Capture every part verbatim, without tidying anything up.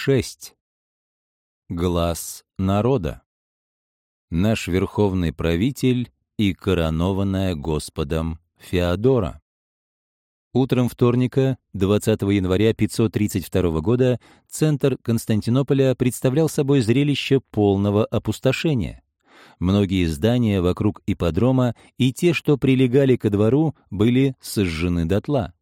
шесть. Глас народа. Наш верховный правитель и коронованная Господом Феодора. Утром вторника, двадцатого января пятьсот тридцать второго года, центр Константинополя представлял собой зрелище полного опустошения. Многие здания вокруг ипподрома и те, что прилегали ко двору, были сожжены дотла.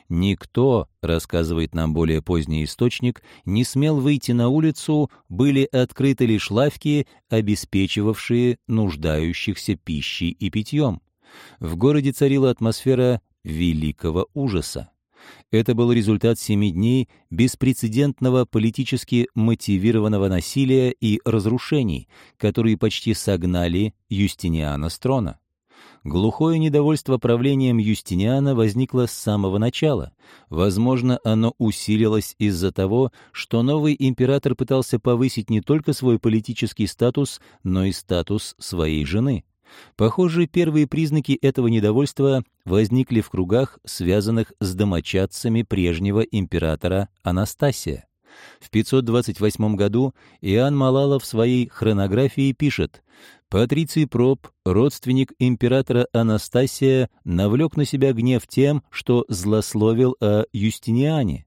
Никто, рассказывает нам более поздний источник, не смел выйти на улицу, были открыты лишь лавки, обеспечивавшие нуждающихся пищей и питьем. В городе царила атмосфера великого ужаса. Это был результат семи дней беспрецедентного политически мотивированного насилия и разрушений, которые почти согнали Юстиниана с трона. Глухое недовольство правлением Юстиниана возникло с самого начала. Возможно, оно усилилось из-за того, что новый император пытался повысить не только свой политический статус, но и статус своей жены. Похоже, первые признаки этого недовольства возникли в кругах, связанных с домочадцами прежнего императора Анастасия. В пятьсот двадцать восьмом году Иоанн Малала в своей хронографии пишет: «Патриций Проб, родственник императора Анастасия, навлек на себя гнев тем, что злословил о Юстиниане».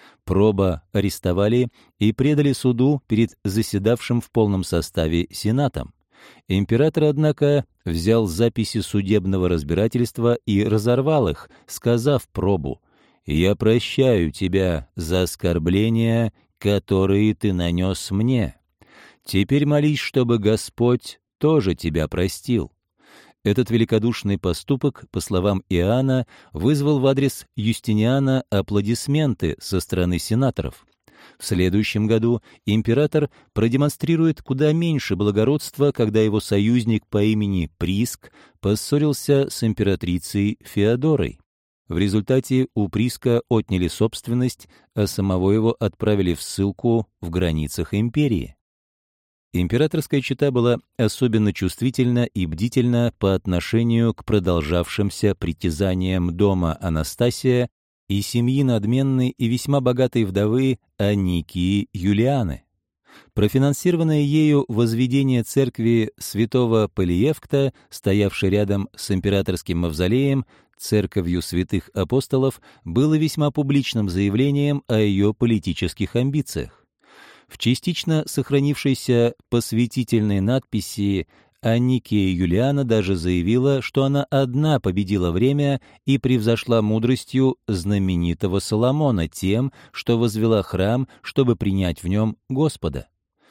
Проба арестовали и предали суду перед заседавшим в полном составе Сенатом. Император, однако, взял записи судебного разбирательства и разорвал их, сказав Пробу: «Я прощаю тебя за оскорбления, которые ты нанес мне. Теперь молись, чтобы Господь тоже тебя простил». Этот великодушный поступок, по словам Иоанна, вызвал в адрес Юстиниана аплодисменты со стороны сенаторов. В следующем году император продемонстрирует куда меньше благородства, когда его союзник по имени Приск поссорился с императрицей Феодорой. В результате у Приска отняли собственность, а самого его отправили в ссылку в границах империи. Императорская чета была особенно чувствительна и бдительна по отношению к продолжавшимся притязаниям дома Анастасия и семьи надменной и весьма богатой вдовы Аникии Юлианы. Профинансированное ею возведение церкви святого Полиевкта, стоявшей рядом с императорским мавзолеем, церковью святых апостолов, было весьма публичным заявлением о ее политических амбициях. В частично сохранившейся посвятительной надписи Аникия Юлиана даже заявила, что она одна победила время и превзошла мудростью знаменитого Соломона тем, что возвела храм, чтобы принять в нем Господа.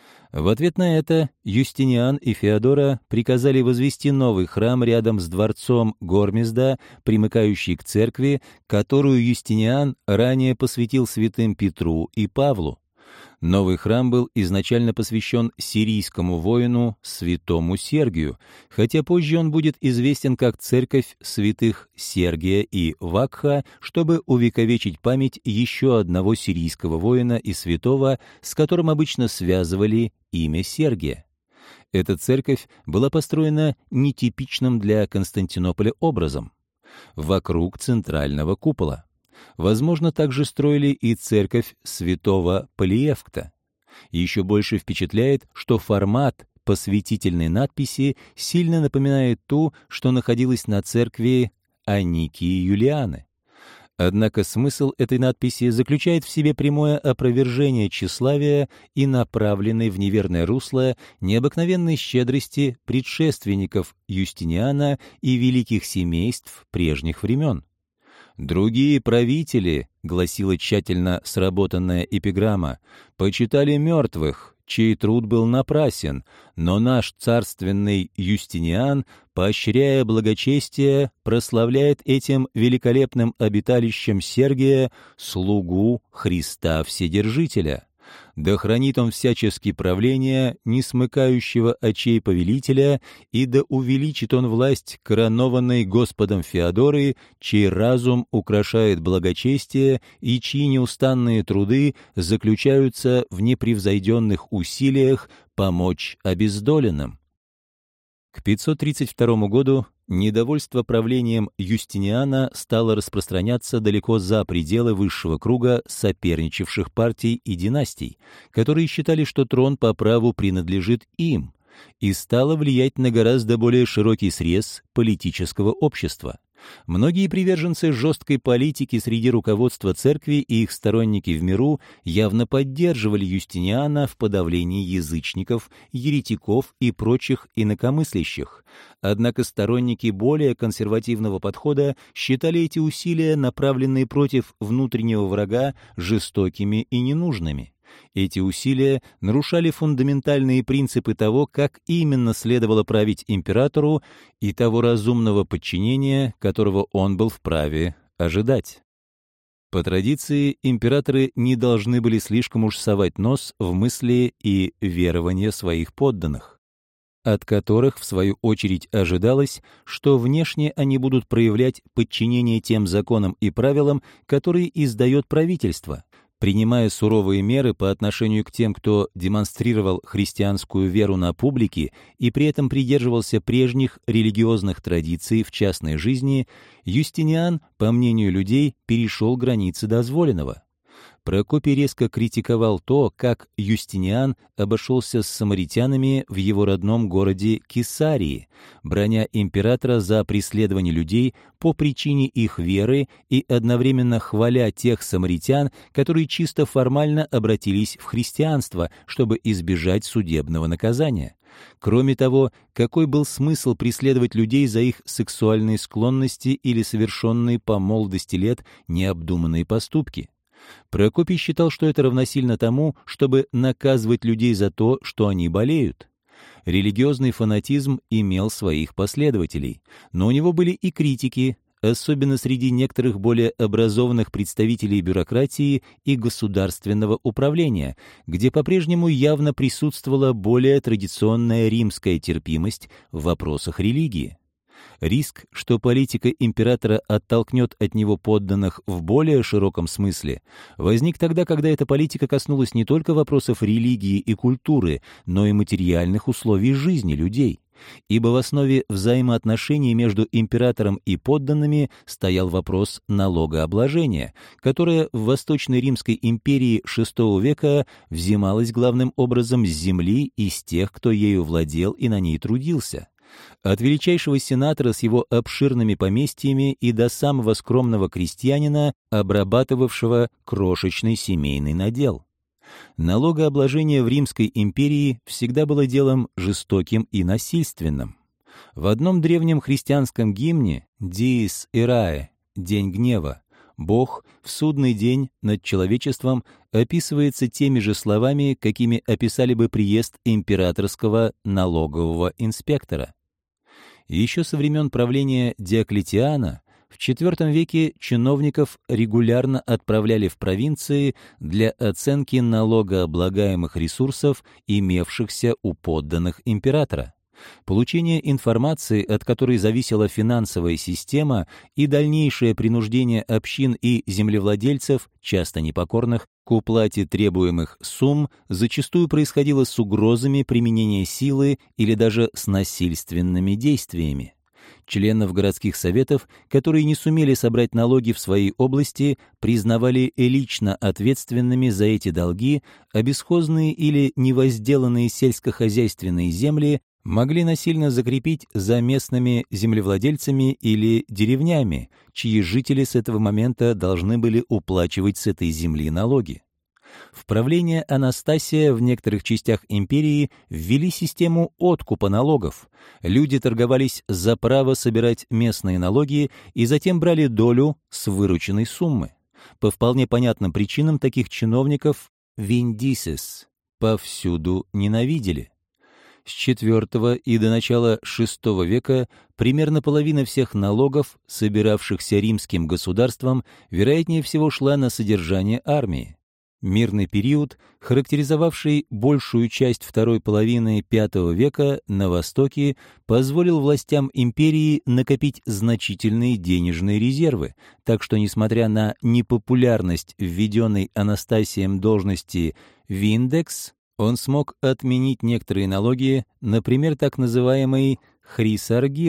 В ответ на это Юстиниан и Феодора приказали возвести новый храм рядом с дворцом Гормизда, примыкающий к церкви, которую Юстиниан ранее посвятил святым Петру и Павлу. Новый храм был изначально посвящен сирийскому воину святому Сергию, хотя позже он будет известен как церковь святых Сергия и Вакха, чтобы увековечить память еще одного сирийского воина и святого, с которым обычно связывали имя Сергия. Эта церковь была построена нетипичным для Константинополя образом, вокруг центрального купола. Возможно, также строили и церковь святого Полиевкта. Еще больше впечатляет, что формат посвятительной надписи сильно напоминает ту, что находилась на церкви Аникии Юлианы. Однако смысл этой надписи заключает в себе прямое опровержение тщеславия и направленной в неверное русло необыкновенной щедрости предшественников Юстиниана и великих семейств прежних времен. «Другие правители, — гласила тщательно сработанная эпиграмма, — почитали мертвых, чей труд был напрасен, но наш царственный Юстиниан, поощряя благочестие, прославляет этим великолепным обиталищем Сергия слугу Христа Вседержителя. Да хранит он всячески правление несмыкающего очей повелителя, и да увеличит он власть коронованной Господом Феодоры, чей разум украшает благочестие и чьи неустанные труды заключаются в непревзойденных усилиях помочь обездоленным». К пятьсот тридцать второму году Недовольство правлением Юстиниана стало распространяться далеко за пределы высшего круга соперничавших партий и династий, которые считали, что трон по праву принадлежит им, и стало влиять на гораздо более широкий срез политического общества. Многие приверженцы жесткой политики среди руководства церкви и их сторонники в миру явно поддерживали Юстиниана в подавлении язычников, еретиков и прочих инакомыслящих. Однако сторонники более консервативного подхода считали эти усилия, направленные против внутреннего врага, жестокими и ненужными. Эти усилия нарушали фундаментальные принципы того, как именно следовало править императору, и того разумного подчинения, которого он был вправе ожидать. По традиции, императоры не должны были слишком уж совать нос в мысли и верования своих подданных, от которых, в свою очередь, ожидалось, что внешне они будут проявлять подчинение тем законам и правилам, которые издает правительство, принимая суровые меры по отношению к тем, кто демонстрировал христианскую веру на публике и при этом придерживался прежних религиозных традиций в частной жизни, Юстиниан, по мнению людей, перешел границы дозволенного. Прокопий резко критиковал то, как Юстиниан обошелся с самаритянами в его родном городе Кесарии, браня императора за преследование людей по причине их веры и одновременно хваля тех самаритян, которые чисто формально обратились в христианство, чтобы избежать судебного наказания. Кроме того, какой был смысл преследовать людей за их сексуальные склонности или совершенные по молодости лет необдуманные поступки? Прокопий считал, что это равносильно тому, чтобы наказывать людей за то, что они болеют. Религиозный фанатизм имел своих последователей, но у него были и критики, особенно среди некоторых более образованных представителей бюрократии и государственного управления, где по-прежнему явно присутствовала более традиционная римская терпимость в вопросах религии. Риск, что политика императора оттолкнет от него подданных в более широком смысле, возник тогда, когда эта политика коснулась не только вопросов религии и культуры, но и материальных условий жизни людей. Ибо в основе взаимоотношений между императором и подданными стоял вопрос налогообложения, которое в Восточной Римской империи шестого века взималось главным образом с земли и с тех, кто ею владел и на ней трудился. От величайшего сенатора с его обширными поместьями и до самого скромного крестьянина, обрабатывавшего крошечный семейный надел. Налогообложение в Римской империи всегда было делом жестоким и насильственным. В одном древнем христианском гимне «Dies Irae» — «День гнева» Бог в судный день над человечеством описывается теми же словами, какими описали бы приезд императорского налогового инспектора. Еще со времен правления Диоклетиана в четвёртом веке чиновников регулярно отправляли в провинции для оценки налогооблагаемых ресурсов, имевшихся у подданных императора. Получение информации, от которой зависела финансовая система, и дальнейшее принуждение общин и землевладельцев, часто непокорных, к уплате требуемых сумм, зачастую происходило с угрозами применения силы или даже с насильственными действиями. Членов городских советов, которые не сумели собрать налоги в своей области, признавали лично ответственными за эти долги, а бесхозные или невозделанные сельскохозяйственные земли могли насильно закрепить за местными землевладельцами или деревнями, чьи жители с этого момента должны были уплачивать с этой земли налоги. В правление Анастасия в некоторых частях империи ввели систему откупа налогов. Люди торговались за право собирать местные налоги и затем брали долю с вырученной суммы. По вполне понятным причинам таких чиновников «виндисес» повсюду ненавидели. С четвёртого и до начала шестого века примерно половина всех налогов, собиравшихся римским государством, вероятнее всего шла на содержание армии. Мирный период, характеризовавший большую часть второй половины пятого века на Востоке, позволил властям империи накопить значительные денежные резервы, так что, несмотря на непопулярность введенной Анастасием должности «виндекс», он смог отменить некоторые налоги, например, так называемый «хрисаргир» —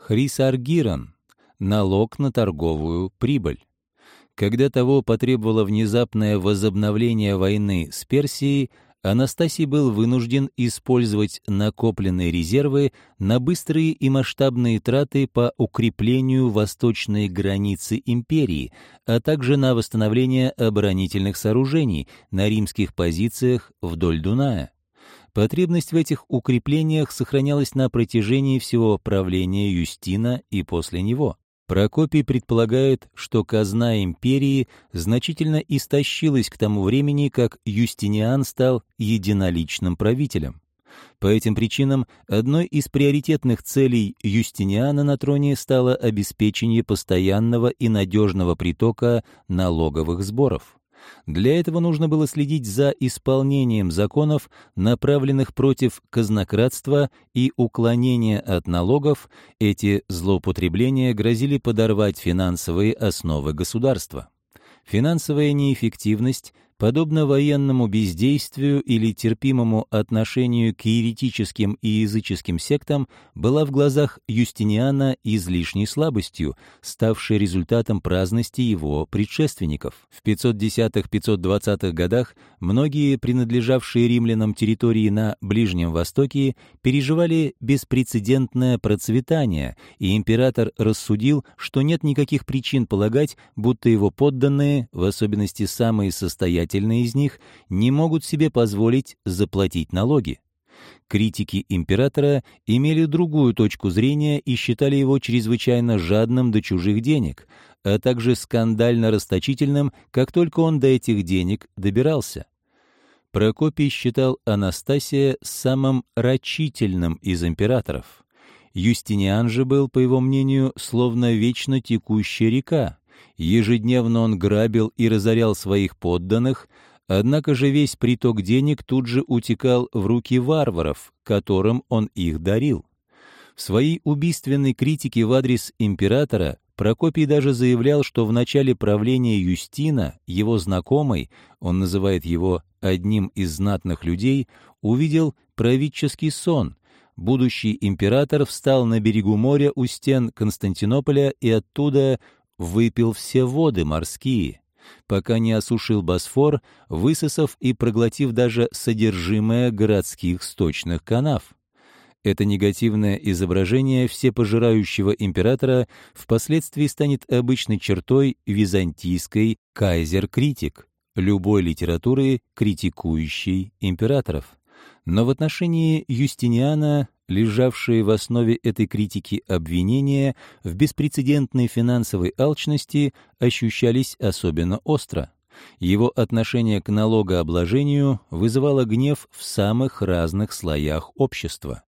Хрисаргиран — налог на торговую прибыль. Когда того потребовало внезапное возобновление войны с Персией, Анастасий был вынужден использовать накопленные резервы на быстрые и масштабные траты по укреплению восточной границы империи, а также на восстановление оборонительных сооружений на римских позициях вдоль Дуная. Потребность в этих укреплениях сохранялась на протяжении всего правления Юстина и после него. Прокопий предполагает, что казна империи значительно истощилась к тому времени, как Юстиниан стал единоличным правителем. По этим причинам одной из приоритетных целей Юстиниана на троне стало обеспечение постоянного и надежного притока налоговых сборов. Для этого нужно было следить за исполнением законов, направленных против казнократства и уклонения от налогов. Эти злоупотребления грозили подорвать финансовые основы государства. Финансовая неэффективность, подобно военному бездействию или терпимому отношению к еретическим и языческим сектам, была в глазах Юстиниана излишней слабостью, ставшей результатом праздности его предшественников. В пятьсот десятых — пятьсот двадцатых годах многие принадлежавшие римлянам территории на Ближнем Востоке переживали беспрецедентное процветание, и император рассудил, что нет никаких причин полагать, будто его подданные, в особенности самые состоятельные из них, не могут себе позволить заплатить налоги. Критики императора имели другую точку зрения и считали его чрезвычайно жадным до чужих денег, а также скандально расточительным, как только он до этих денег добирался. Прокопий считал Анастасия самым рачительным из императоров. Юстиниан же был, по его мнению, словно вечно текущая река. Ежедневно он грабил и разорял своих подданных, однако же весь приток денег тут же утекал в руки варваров, которым он их дарил. В своей убийственной критике в адрес императора Прокопий даже заявлял, что в начале правления Юстина его знакомый, он называет его одним из знатных людей, увидел правительский сон. Будущий император встал на берегу моря у стен Константинополя и оттуда выпил все воды морские, пока не осушил Босфор, высосав и проглотив даже содержимое городских сточных канав. Это негативное изображение всепожирающего императора впоследствии станет обычной чертой византийской «кайзер-критик», любой литературы, критикующей императоров. Но в отношении Юстиниана, лежавшие в основе этой критики обвинения в беспрецедентной финансовой алчности, ощущались особенно остро. Его отношение к налогообложению вызывало гнев в самых разных слоях общества.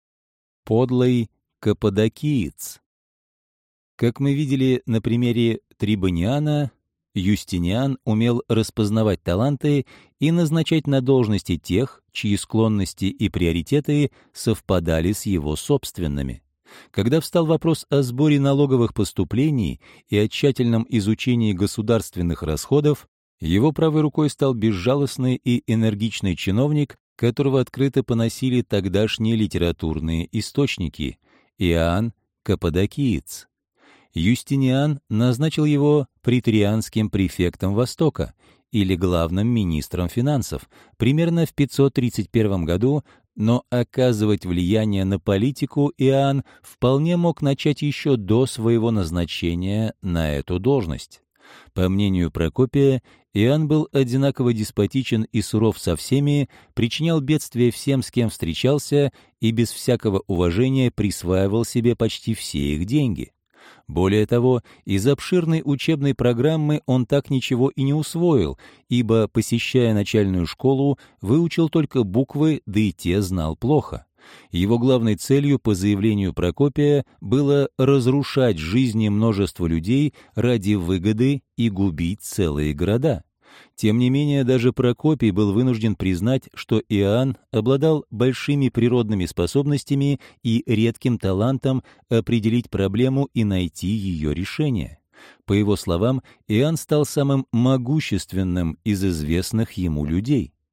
Подлый каппадокиец. Как мы видели на примере Трибониана, Юстиниан умел распознавать таланты и назначать на должности тех, чьи склонности и приоритеты совпадали с его собственными. Когда встал вопрос о сборе налоговых поступлений и о тщательном изучении государственных расходов, его правой рукой стал безжалостный и энергичный чиновник, которого открыто поносили тогдашние литературные источники — Иоанн Каппадокиец. Юстиниан назначил его преторианским префектом Востока или главным министром финансов примерно в пятьсот тридцать первом году, но оказывать влияние на политику Иоанн вполне мог начать еще до своего назначения на эту должность. По мнению Прокопия, Иоанн был одинаково деспотичен и суров со всеми, причинял бедствия всем, с кем встречался, и без всякого уважения присваивал себе почти все их деньги. Более того, из обширной учебной программы он так ничего и не усвоил, ибо, посещая начальную школу, выучил только буквы, да и те знал плохо. Его главной целью, по заявлению Прокопия, было разрушать жизни множества людей ради выгоды и губить целые города. Тем не менее, даже Прокопий был вынужден признать, что Иоанн обладал большими природными способностями и редким талантом определить проблему и найти ее решение. По его словам, Иоанн стал самым могущественным из известных ему людей.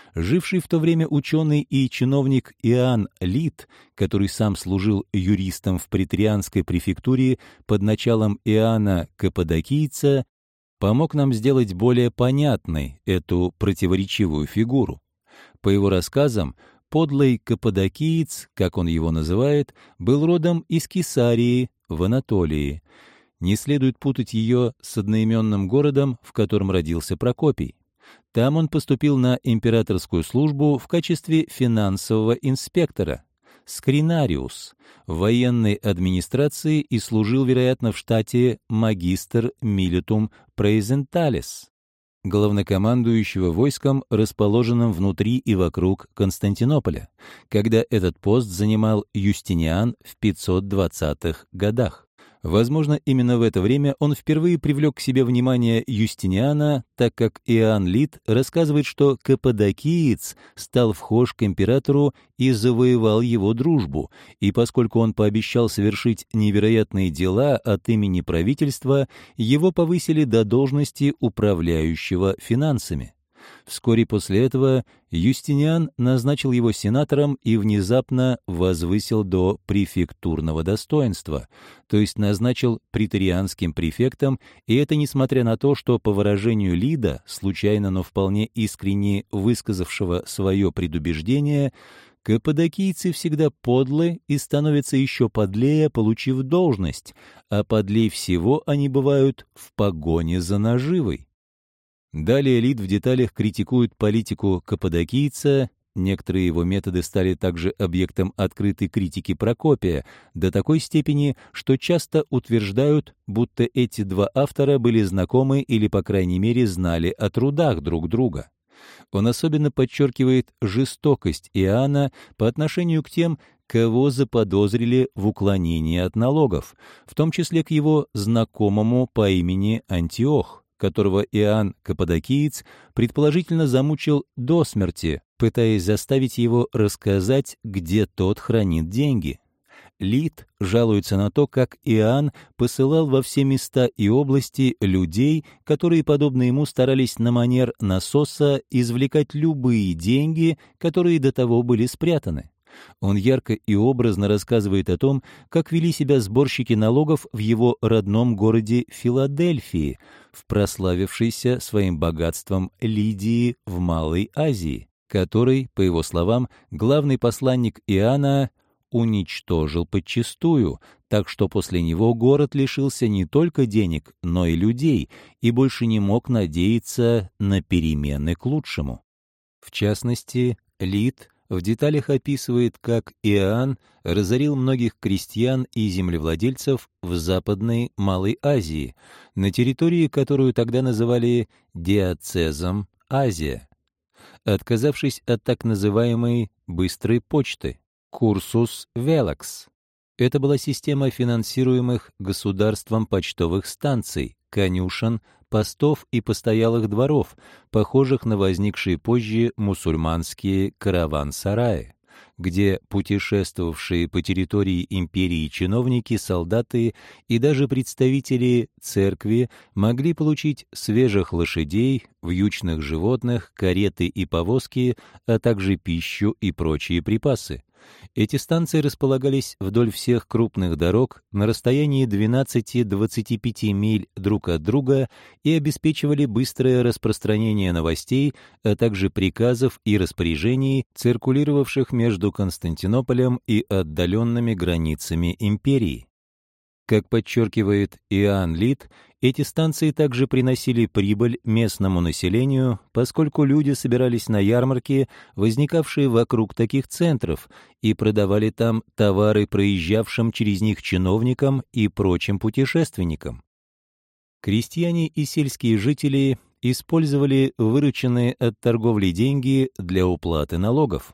Живший в то время ученый и чиновник Иоанн Лит, который сам служил юристом в преторианской префектуре под началом Иоанна Каппадокийца, помог нам сделать более понятной эту противоречивую фигуру. По его рассказам, подлый Каппадокиец, как он его называет, был родом из Кесарии в Анатолии. Не следует путать ее с одноименным городом, в котором родился Прокопий. Там он поступил на императорскую службу в качестве финансового инспектора, скринариус, в военной администрации и служил, вероятно, в штате магистр милитум праезенталис, главнокомандующего войском, расположенным внутри и вокруг Константинополя, когда этот пост занимал Юстиниан в пятьсот двадцатых годах. Возможно, именно в это время он впервые привлек к себе внимание Юстиниана, так как Иоанн Лит рассказывает, что Каппадокиец стал вхож к императору и завоевал его дружбу, и поскольку он пообещал совершить невероятные дела от имени правительства, его повысили до должности управляющего финансами. Вскоре после этого Юстиниан назначил его сенатором и внезапно возвысил до префектурного достоинства, то есть назначил преторианским префектом, и это несмотря на то, что, по выражению Лида, случайно, но вполне искренне высказавшего свое предубеждение, каппадокийцы всегда подлы и становятся еще подлее, получив должность, а подлей всего они бывают в погоне за наживой. Далее Лид в деталях критикует политику каппадокийца, некоторые его методы стали также объектом открытой критики Прокопия, до такой степени, что часто утверждают, будто эти два автора были знакомы или, по крайней мере, знали о трудах друг друга. Он особенно подчеркивает жестокость Иоанна по отношению к тем, кого заподозрили в уклонении от налогов, в том числе к его знакомому по имени Антиох, которого Иоанн Каппадокиец предположительно замучил до смерти, пытаясь заставить его рассказать, где тот хранит деньги. Лид жалуется на то, как Иоанн посылал во все места и области людей, которые, подобно ему, старались на манер насоса извлекать любые деньги, которые до того были спрятаны. Он ярко и образно рассказывает о том, как вели себя сборщики налогов в его родном городе Филадельфии, в прославившейся своим богатством Лидии в Малой Азии, которой, по его словам, главный посланник Иоанна уничтожил подчистую, так что после него город лишился не только денег, но и людей, и больше не мог надеяться на перемены к лучшему. В частности, Лид в деталях описывает, как Иоанн разорил многих крестьян и землевладельцев в Западной Малой Азии, на территории, которую тогда называли диацезом Азия, отказавшись от так называемой «быстрой почты» «курсус велакс». Это была система финансируемых государством почтовых станций, конюшен, постов и постоялых дворов, похожих на возникшие позже мусульманские караван-сараи, где путешествовавшие по территории империи чиновники, солдаты и даже представители церкви могли получить свежих лошадей, вьючных животных, кареты и повозки, а также пищу и прочие припасы. Эти станции располагались вдоль всех крупных дорог на расстоянии двенадцати-двадцати пяти миль друг от друга и обеспечивали быстрое распространение новостей, а также приказов и распоряжений, циркулировавших между Константинополем и отдаленными границами империи. Как подчеркивает Иоанн Лид, эти станции также приносили прибыль местному населению, поскольку люди собирались на ярмарки, возникавшие вокруг таких центров, и продавали там товары проезжавшим через них чиновникам и прочим путешественникам. Крестьяне и сельские жители использовали вырученные от торговли деньги для уплаты налогов.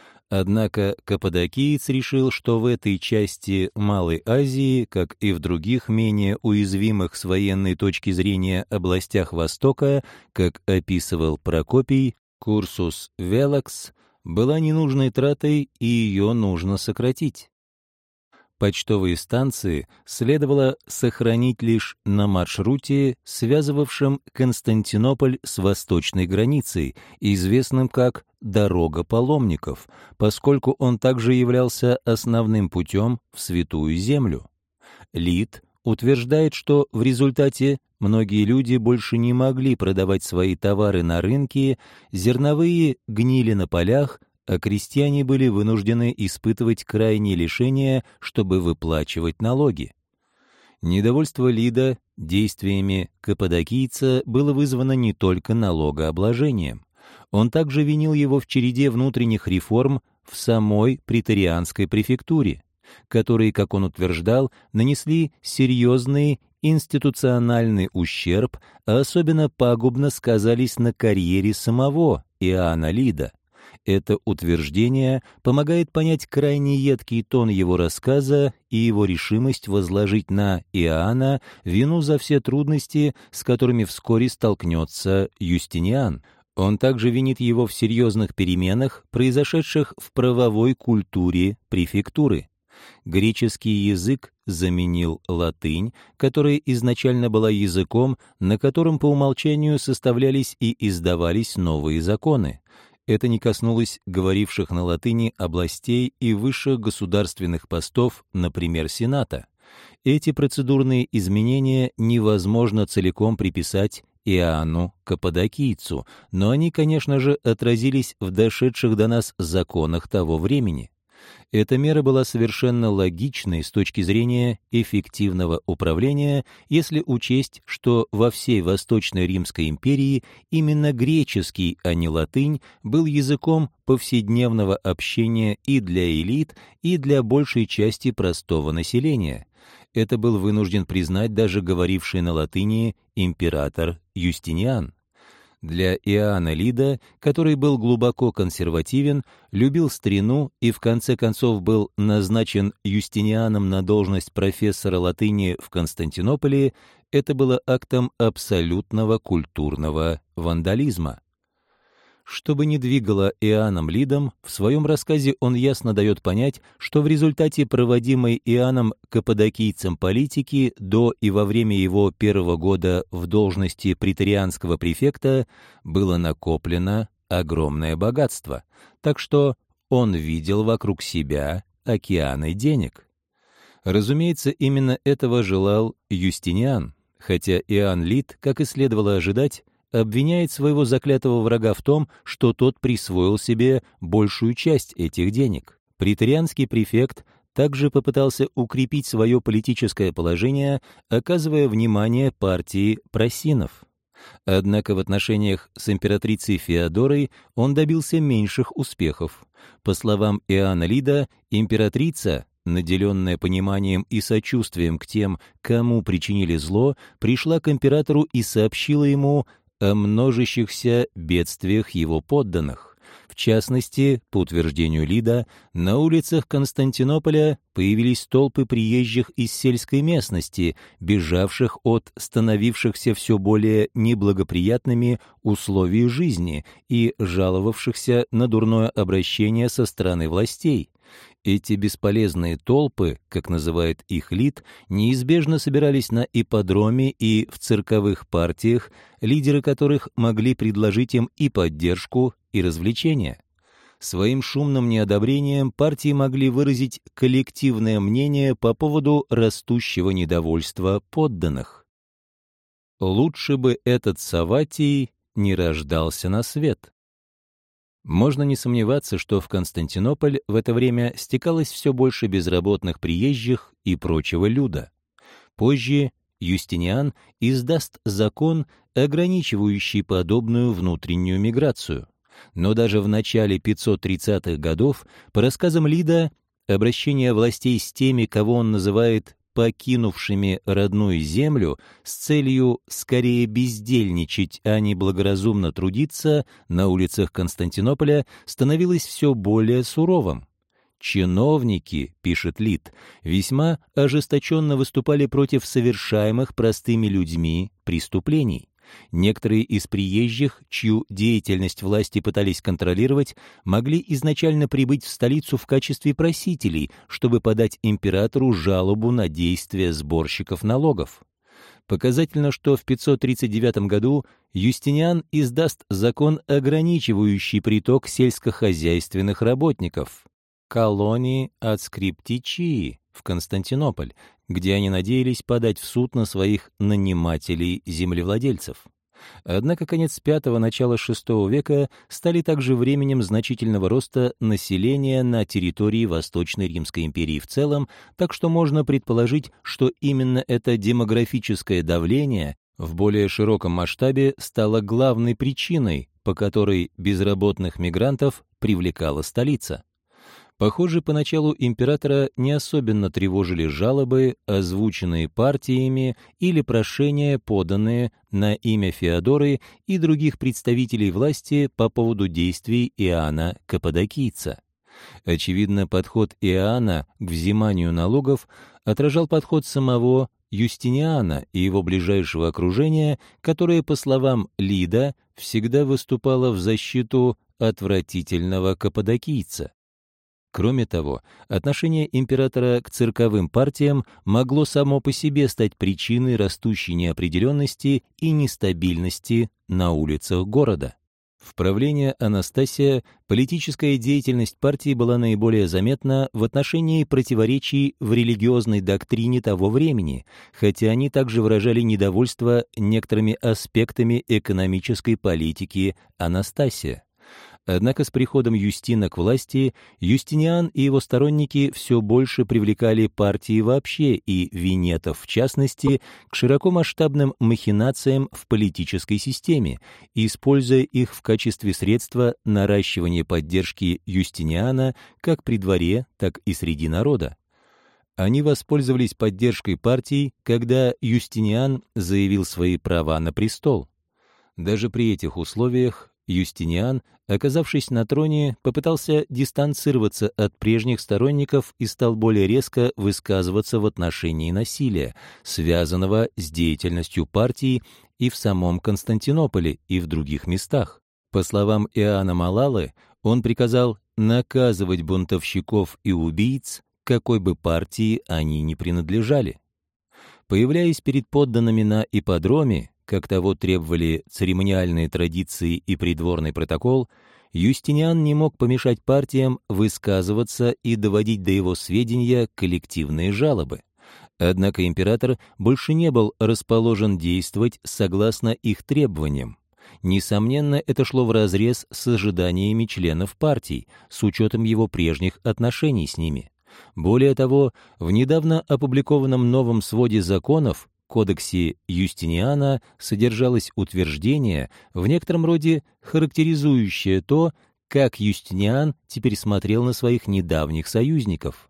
Однако каппадокиец решил, что в этой части Малой Азии, как и в других менее уязвимых с военной точки зрения областях Востока, как описывал Прокопий, курсус велакс была ненужной тратой и ее нужно сократить. Почтовые станции следовало сохранить лишь на маршруте, связывавшем Константинополь с восточной границей, известным как «Дорога паломников», поскольку он также являлся основным путем в Святую Землю. Лид утверждает, что в результате многие люди больше не могли продавать свои товары на рынке, зерновые гнили на полях, а крестьяне были вынуждены испытывать крайние лишения, чтобы выплачивать налоги. Недовольство Лида действиями каппадокийца было вызвано не только налогообложением. Он также винил его в череде внутренних реформ в самой преторианской префектуре, которые, как он утверждал, нанесли серьезный институциональный ущерб, а особенно пагубно сказались на карьере самого Иоанна Лида. Это утверждение помогает понять крайне едкий тон его рассказа и его решимость возложить на Иоанна вину за все трудности, с которыми вскоре столкнется Юстиниан. Он также винит его в серьезных переменах, произошедших в правовой культуре префектуры. Греческий язык заменил латынь, которая изначально была языком, на котором по умолчанию составлялись и издавались новые законы. Это не коснулось говоривших на латыни областей и высших государственных постов, например, Сената. Эти процедурные изменения невозможно целиком приписать Иоанну Каппадокийцу, но они, конечно же, отразились в дошедших до нас законах того времени. Эта мера была совершенно логичной с точки зрения эффективного управления, если учесть, что во всей Восточной Римской империи именно греческий, а не латынь, был языком повседневного общения и для элит, и для большей части простого населения. Это был вынужден признать даже говоривший на латыни император Юстиниан. Для Иоанна Лида, который был глубоко консервативен, любил старину и в конце концов был назначен Юстинианом на должность профессора латыни в Константинополе, это было актом абсолютного культурного вандализма. Что бы ни двигало Иоанном Лидом, в своем рассказе он ясно дает понять, что в результате проводимой Иоанном Каппадокийцем политики до и во время его первого года в должности преторианского префекта было накоплено огромное богатство, так что он видел вокруг себя океаны денег. Разумеется, именно этого желал Юстиниан, хотя Иоанн Лид, как и следовало ожидать, обвиняет своего заклятого врага в том, что тот присвоил себе большую часть этих денег. Преторианский префект также попытался укрепить свое политическое положение, оказывая внимание партии просинов. Однако в отношениях с императрицей Феодорой он добился меньших успехов. По словам Иоанна Лида, императрица, наделенная пониманием и сочувствием к тем, кому причинили зло, пришла к императору и сообщила ему о множащихся бедствиях его подданных. В частности, по утверждению Лида, на улицах Константинополя появились толпы приезжих из сельской местности, бежавших от становившихся все более неблагоприятными условий жизни и жаловавшихся на дурное обращение со стороны властей. Эти бесполезные толпы, как называет их Лид, неизбежно собирались на ипподроме и в цирковых партиях, лидеры которых могли предложить им и поддержку, и развлечения. Своим шумным неодобрением партии могли выразить коллективное мнение по поводу растущего недовольства подданных. Лучше бы этот Савватий не рождался на свет. Можно не сомневаться, что в Константинополь в это время стекалось все больше безработных приезжих и прочего люда. Позже Юстиниан издаст закон, ограничивающий подобную внутреннюю миграцию. Но даже в начале пятьсот тридцатых годов, по рассказам Лида, обращение властей с теми, кого он называет покинувшими родную землю с целью скорее бездельничать, а не благоразумно трудиться на улицах Константинополя, становилось все более суровым. Чиновники, пишет Лид, весьма ожесточенно выступали против совершаемых простыми людьми преступлений. Некоторые из приезжих, чью деятельность власти пытались контролировать, могли изначально прибыть в столицу в качестве просителей, чтобы подать императору жалобу на действия сборщиков налогов. Показательно, что в пятьсот тридцать девятом году Юстиниан издаст закон, ограничивающий приток сельскохозяйственных работников колонии адскриптичии в Константинополь, где они надеялись подать в суд на своих нанимателей-землевладельцев. Однако конец пятого — начало шестого века стали также временем значительного роста населения на территории Восточной Римской империи в целом, так что можно предположить, что именно это демографическое давление в более широком масштабе стало главной причиной, по которой безработных мигрантов привлекала столица. Похоже, поначалу императора не особенно тревожили жалобы, озвученные партиями, или прошения, поданные на имя Феодоры и других представителей власти по поводу действий Иоанна Каппадокийца. Очевидно, подход Иоанна к взиманию налогов отражал подход самого Юстиниана и его ближайшего окружения, которое, по словам Лида, всегда выступало в защиту отвратительного каппадокийца. Кроме того, отношение императора к цирковым партиям могло само по себе стать причиной растущей неопределенности и нестабильности на улицах города. В правление Анастасия политическая деятельность партии была наиболее заметна в отношении противоречий в религиозной доктрине того времени, хотя они также выражали недовольство некоторыми аспектами экономической политики Анастасия. Однако с приходом Юстина к власти Юстиниан и его сторонники все больше привлекали партии вообще и венетов в частности к широкомасштабным махинациям в политической системе, используя их в качестве средства наращивания поддержки Юстиниана как при дворе, так и среди народа. Они воспользовались поддержкой партий, когда Юстиниан заявил свои права на престол. Даже при этих условиях Юстиниан, оказавшись на троне, попытался дистанцироваться от прежних сторонников и стал более резко высказываться в отношении насилия, связанного с деятельностью партии и в самом Константинополе, и в других местах. По словам Иоанна Малалы, он приказал наказывать бунтовщиков и убийц, какой бы партии они ни принадлежали. Появляясь перед подданными на ипподроме, как того требовали церемониальные традиции и придворный протокол, Юстиниан не мог помешать партиям высказываться и доводить до его сведения коллективные жалобы. Однако император больше не был расположен действовать согласно их требованиям. Несомненно, это шло вразрез с ожиданиями членов партий, с учетом его прежних отношений с ними. Более того, в недавно опубликованном новом своде законов Кодексе Юстиниана содержалось утверждение, в некотором роде характеризующее то, как Юстиниан теперь смотрел на своих недавних союзников.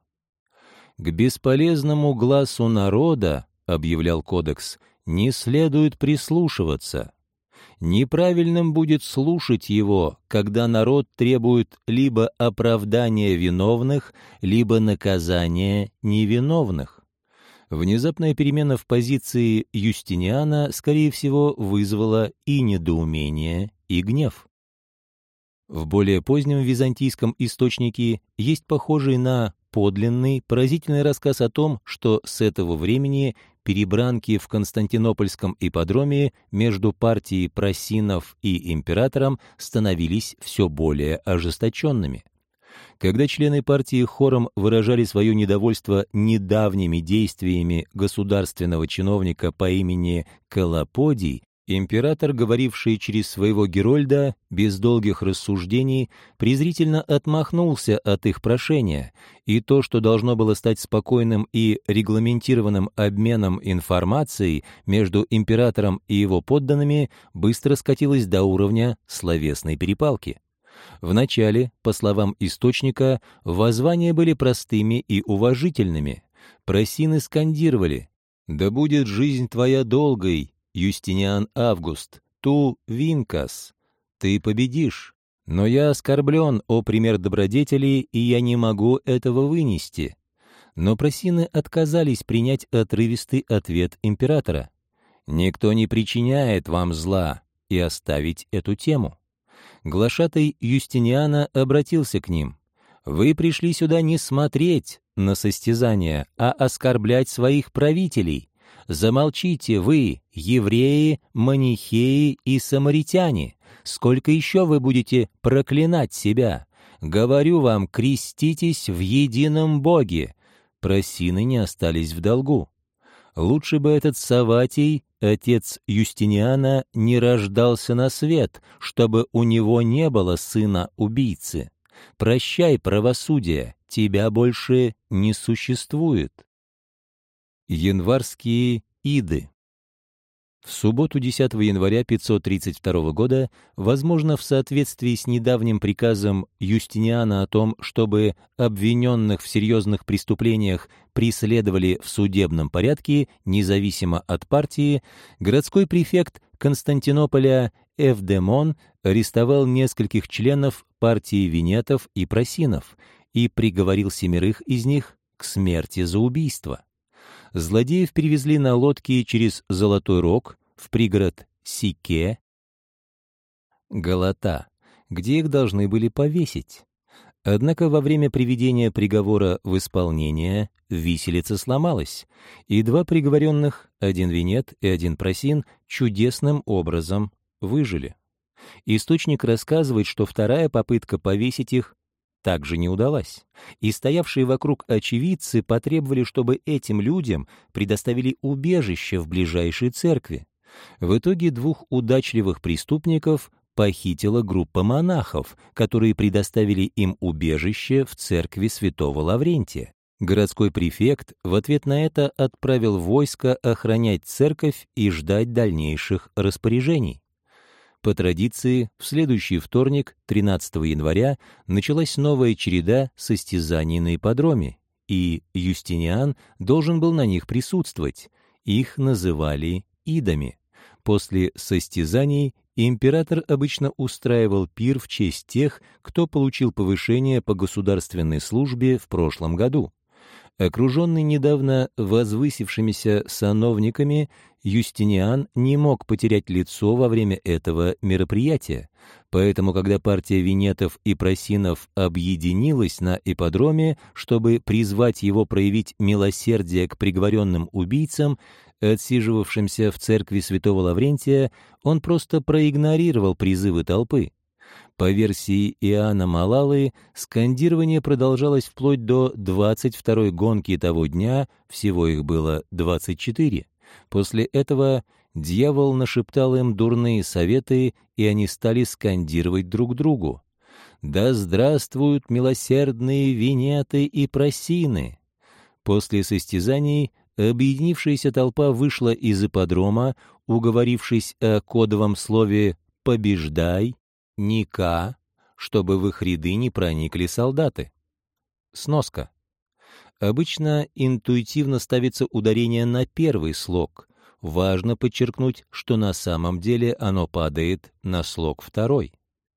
«К бесполезному гласу народа, — объявлял кодекс, — не следует прислушиваться. Неправильным будет слушать его, когда народ требует либо оправдания виновных, либо наказания невиновных». Внезапная перемена в позиции Юстиниана, скорее всего, вызвала и недоумение, и гнев. В более позднем византийском источнике есть похожий на подлинный, поразительный рассказ о том, что с этого времени перебранки в Константинопольском ипподроме между партией просинов и императором становились все более ожесточенными. Когда члены партии хором выражали свое недовольство недавними действиями государственного чиновника по имени Колоподий, император, говоривший через своего герольда, без долгих рассуждений, презрительно отмахнулся от их прошения, и то, что должно было стать спокойным и регламентированным обменом информацией между императором и его подданными, быстро скатилось до уровня словесной перепалки. Вначале, по словам источника, воззвания были простыми и уважительными. Просины скандировали: «Да будет жизнь твоя долгой, Юстиниан Август, ту винкас, ты победишь. Но я оскорблен, о пример добродетели, и я не могу этого вынести». Но просины отказались принять отрывистый ответ императора. Никто не причиняет вам зла, и оставить эту тему. Глашатай Юстиниана обратился к ним. Вы пришли сюда не смотреть на состязания, а оскорблять своих правителей. Замолчите вы, евреи, манихеи и самаритяне. Сколько еще вы будете проклинать себя? Говорю вам, креститесь в едином Боге. Просины не остались в долгу. Лучше бы этот Савватий, отец Юстиниана, не рождался на свет, чтобы у него не было сына-убийцы. Прощай, правосудие, тебя больше не существует. Январские иды. В субботу десятого января пятьсот тридцать второго года, возможно, в соответствии с недавним приказом Юстиниана о том, чтобы обвиненных в серьезных преступлениях преследовали в судебном порядке, независимо от партии, городской префект Константинополя Эвдемон арестовал нескольких членов партии венетов и просинов и приговорил семерых из них к смерти за убийство. Злодеев перевезли на лодке через Золотой Рог в пригород Сике, Галата, где их должны были повесить. Однако во время приведения приговора в исполнение виселица сломалась, и два приговоренных, один венет и один просин, чудесным образом выжили. Источник рассказывает, что вторая попытка повесить их также не удалась, и стоявшие вокруг очевидцы потребовали, чтобы этим людям предоставили убежище в ближайшей церкви. В итоге двух удачливых преступников похитила группа монахов, которые предоставили им убежище в церкви святого Лаврентия. Городской префект в ответ на это отправил войско охранять церковь и ждать дальнейших распоряжений. По традиции, в следующий вторник, тринадцатого января, началась новая череда состязаний на ипподроме, и Юстиниан должен был на них присутствовать. Их называли идами. После состязаний император обычно устраивал пир в честь тех, кто получил повышение по государственной службе в прошлом году. Окруженный недавно возвысившимися сановниками, Юстиниан не мог потерять лицо во время этого мероприятия, поэтому, когда партия венетов и просинов объединилась на ипподроме, чтобы призвать его проявить милосердие к приговоренным убийцам, отсиживавшимся в церкви святого Лаврентия, он просто проигнорировал призывы толпы. По версии Иоанна Малалы, скандирование продолжалось вплоть до двадцать второй гонки того дня, всего их было двадцать четыре. После этого дьявол нашептал им дурные советы, и они стали скандировать друг другу: «Да здравствуют милосердные венеты и просины!» После состязаний объединившаяся толпа вышла из ипподрома, уговорившись о кодовом слове «побеждай», «ника», чтобы в их ряды не проникли солдаты. Сноска. Обычно интуитивно ставится ударение на первый слог. Важно подчеркнуть, что на самом деле оно падает на слог второй.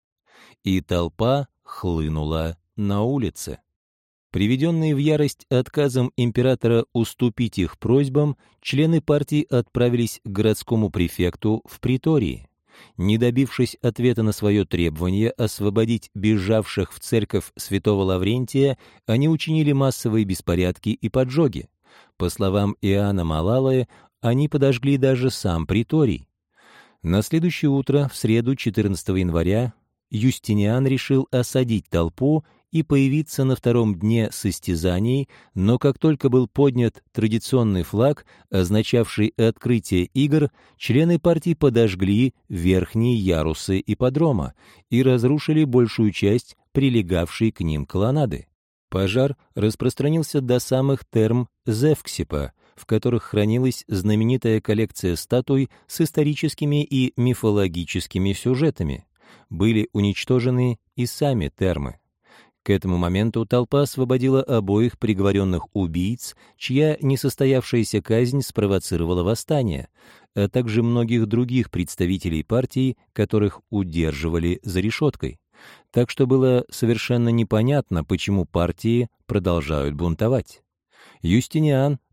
И толпа хлынула на улице. Приведенные в ярость отказом императора уступить их просьбам, члены партии отправились к городскому префекту в притории. Не добившись ответа на свое требование освободить бежавших в церковь святого Лаврентия, они учинили массовые беспорядки и поджоги. По словам Иоанна Малалы, они подожгли даже сам приторий. На следующее утро, в среду четырнадцатого января, Юстиниан решил осадить толпу и появиться на втором дне состязаний, но как только был поднят традиционный флаг, означавший открытие игр, члены партии подожгли верхние ярусы ипподрома и разрушили большую часть прилегавшей к ним колоннады. Пожар распространился до самых терм Зевксипа, в которых хранилась знаменитая коллекция статуй с историческими и мифологическими сюжетами. Были уничтожены и сами термы. К этому моменту толпа освободила обоих приговоренных убийц, чья несостоявшаяся казнь спровоцировала восстание, а также многих других представителей партий, которых удерживали за решеткой. Так что было совершенно непонятно, почему партии продолжают бунтовать. Юстиниан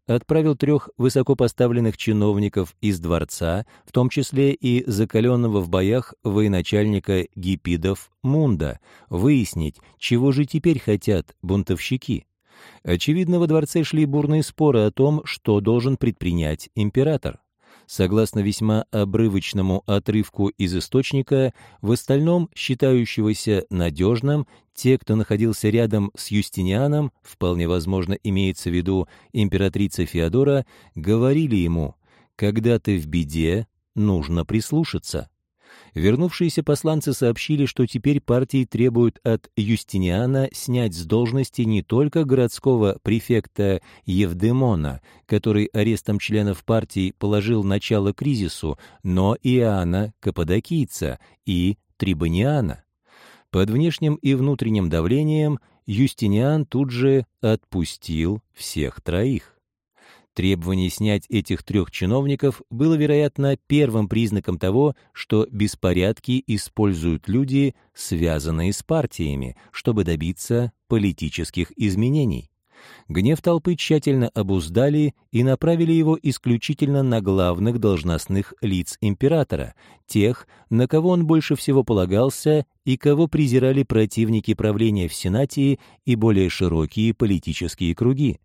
отправил трех высокопоставленных чиновников из дворца, в том числе и закаленного в боях военачальника Гиппидов Мунда, выяснить, чего же теперь хотят бунтовщики. Очевидно, во дворце шли бурные споры о том, что должен предпринять император. Согласно весьма обрывочному отрывку из источника, в остальном считающегося надежным, те, кто находился рядом с Юстинианом, вполне возможно имеется в виду императрица Феодора, говорили ему: «Когда ты в беде, нужно прислушаться». Вернувшиеся посланцы сообщили, что теперь партии требуют от Юстиниана снять с должности не только городского префекта Евдемона, который арестом членов партии положил начало кризису, но и Иоанна Каппадокийца и Трибониана. Под внешним и внутренним давлением Юстиниан тут же отпустил всех троих. Требование снять этих трех чиновников было, вероятно, первым признаком того, что беспорядки используют люди, связанные с партиями, чтобы добиться политических изменений. Гнев толпы тщательно обуздали и направили его исключительно на главных должностных лиц императора, тех, на кого он больше всего полагался и кого презирали противники правления в Сенате и более широкие политические круги.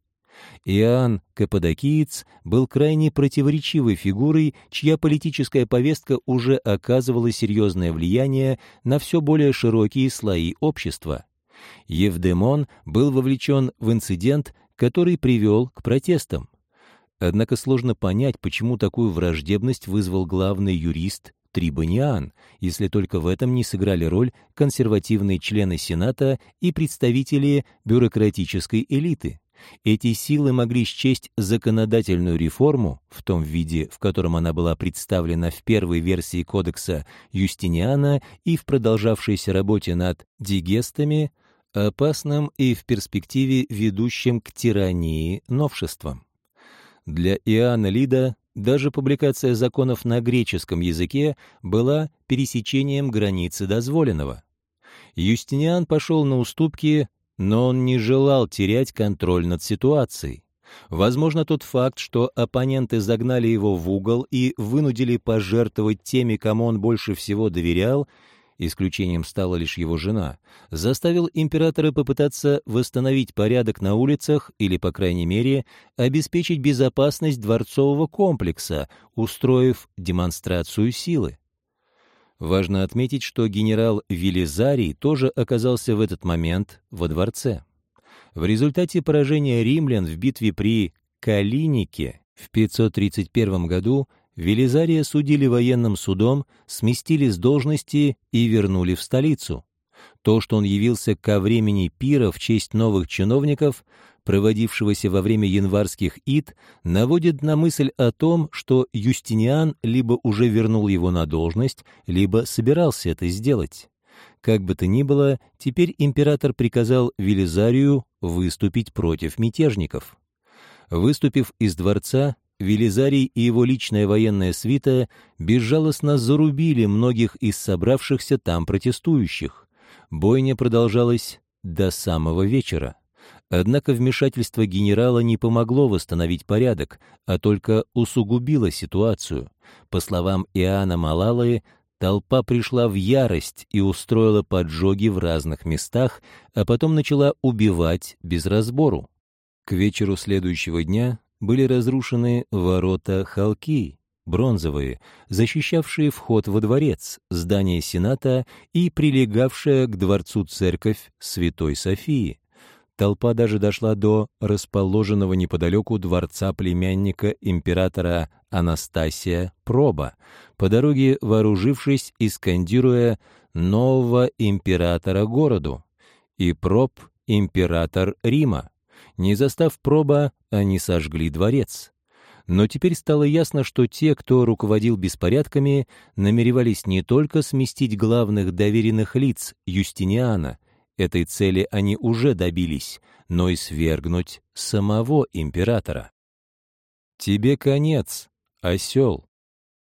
Иоанн Каппадокиец был крайне противоречивой фигурой, чья политическая повестка уже оказывала серьезное влияние на все более широкие слои общества. Евдемон был вовлечен в инцидент, который привел к протестам. Однако сложно понять, почему такую враждебность вызвал главный юрист Трибониан, если только в этом не сыграли роль консервативные члены Сената и представители бюрократической элиты. Эти силы могли счесть законодательную реформу, в том виде, в котором она была представлена в первой версии кодекса Юстиниана и в продолжавшейся работе над дигестами, опасным и в перспективе ведущим к тирании новшеством. Для Иоанна Лида даже публикация законов на греческом языке была пересечением границы дозволенного. Юстиниан пошел на уступки, но он не желал терять контроль над ситуацией. Возможно, тот факт, что оппоненты загнали его в угол и вынудили пожертвовать теми, кому он больше всего доверял, исключением стала лишь его жена, заставил императора попытаться восстановить порядок на улицах или, по крайней мере, обеспечить безопасность дворцового комплекса, устроив демонстрацию силы. Важно отметить, что генерал Велизарий тоже оказался в этот момент во дворце. В результате поражения римлян в битве при Калинике в пятьсот тридцать первом году Велизария судили военным судом, сместили с должности и вернули в столицу. То, что он явился ко времени пира в честь новых чиновников, проводившегося во время январских ид, наводит на мысль о том, что Юстиниан либо уже вернул его на должность, либо собирался это сделать. Как бы то ни было, теперь император приказал Велизарию выступить против мятежников. Выступив из дворца, Велизарий и его личная военная свита безжалостно зарубили многих из собравшихся там протестующих. Бойня продолжалась до самого вечера. Однако вмешательство генерала не помогло восстановить порядок, а только усугубило ситуацию. По словам Иоанна Малалы, толпа пришла в ярость и устроила поджоги в разных местах, а потом начала убивать без разбору. К вечеру следующего дня были разрушены ворота Халкии, бронзовые, защищавшие вход во дворец, здание Сената и прилегавшая к дворцу церковь Святой Софии. Толпа даже дошла до расположенного неподалеку дворца племянника императора Анастасия Проба, по дороге вооружившись и скандируя «нового императора городу» и «Проб — император Рима». Не застав Проба, они сожгли дворец. Но теперь стало ясно, что те, кто руководил беспорядками, намеревались не только сместить главных доверенных лиц Юстиниана, этой цели они уже добились, но и свергнуть самого императора. «Тебе конец, осел!»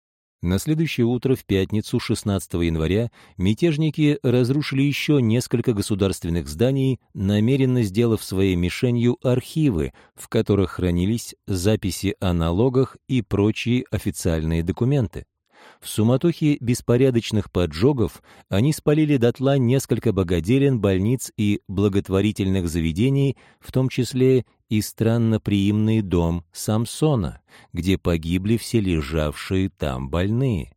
На следующее утро, в пятницу, шестнадцатого января, мятежники разрушили еще несколько государственных зданий, намеренно сделав своей мишенью архивы, в которых хранились записи о налогах и прочие официальные документы. В суматохе беспорядочных поджогов они спалили дотла несколько богоделен, больниц и благотворительных заведений, в том числе и странноприимный дом Самсона, где погибли все лежавшие там больные.